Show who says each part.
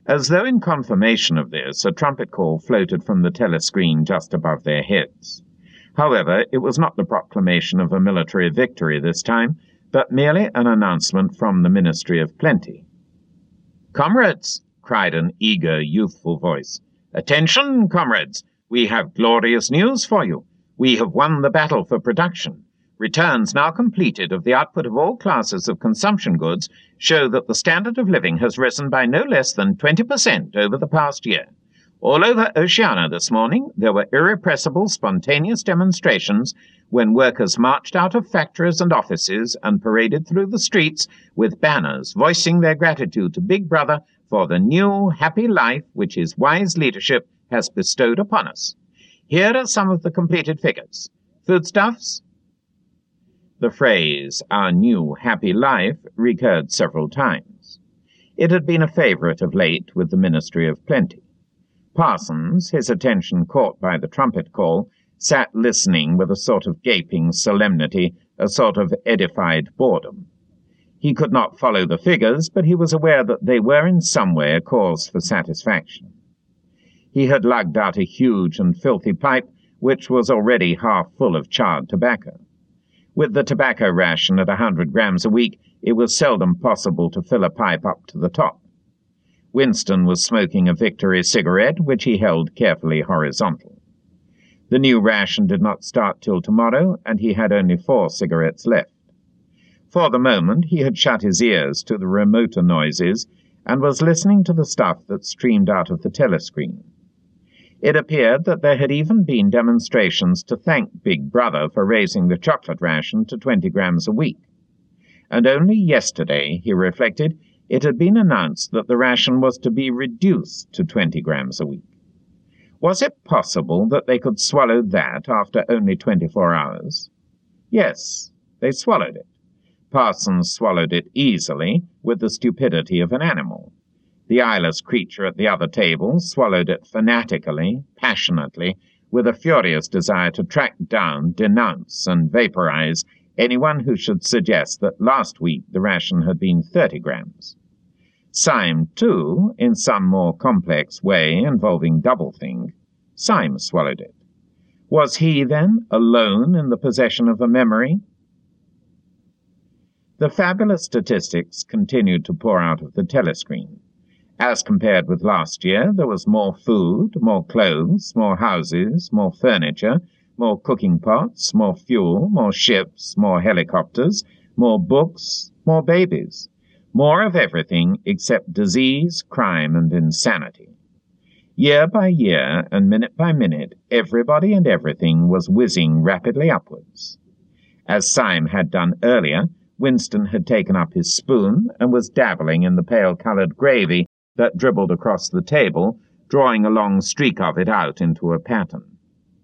Speaker 1: As though in confirmation of this, a trumpet call floated from the telescreen just above their heads. However, it was not the proclamation of a military victory this time, but merely an announcement from the Ministry of Plenty. "Comrades!" cried an eager, youthful voice. "Attention, comrades! We have glorious news for you. We have won the battle for production. Returns now completed of the output of all classes of consumption goods show that the standard of living has risen by no less than 20% over the past year. All over Oceania this morning there were irrepressible, spontaneous demonstrations when workers marched out of factories and offices and paraded through the streets with banners voicing their gratitude to Big Brother for the new, happy life which his wise leadership has bestowed upon us. Here are some of the completed figures. Foodstuffs." The phrase, "our new, happy life," recurred several times. It had been a favorite of late with the Ministry of Plenty. Parsons, his attention caught by the trumpet call, sat listening with a sort of gaping solemnity, a sort of edified boredom. He could not follow the figures, but he was aware that they were in some way a cause for satisfaction. He had lugged out a huge and filthy pipe, which was already half full of charred tobacco. With the tobacco ration at 100 grams a week, it was seldom possible to fill a pipe up to the top. Winston was smoking a Victory cigarette, which he held carefully horizontal. The new ration did not start till tomorrow, and he had only 4 cigarettes left. For the moment he had shut his ears to the remoter noises and was listening to the stuff that streamed out of the telescreen. It appeared that there had even been demonstrations to thank Big Brother for raising the chocolate ration to 20 grams a week. And only yesterday, he reflected, it had been announced that the ration was to be reduced to 20 grams a week. Was it possible that they could swallow that after only 24 hours? Yes, they swallowed it. Parsons swallowed it easily, with the stupidity of an animal. The eyeless creature at the other table swallowed it fanatically, passionately, with a furious desire to track down, denounce, and vaporize anyone who should suggest that last week the ration had been 30 grams. Syme, too, in some more complex way involving doublethink, Syme swallowed it. Was he, then, alone in the possession of a memory? The fabulous statistics continued to pour out of the telescreen. As compared with last year, there was more food, more clothes, more houses, more furniture, more cooking pots, more fuel, more ships, more helicopters, more books, more babies, more of everything except disease, crime, and insanity. Year by year and minute by minute, everybody and everything was whizzing rapidly upwards. As Syme had done earlier, Winston had taken up his spoon and was dabbling in the pale-coloured gravy that dribbled across the table, drawing a long streak of it out into a pattern.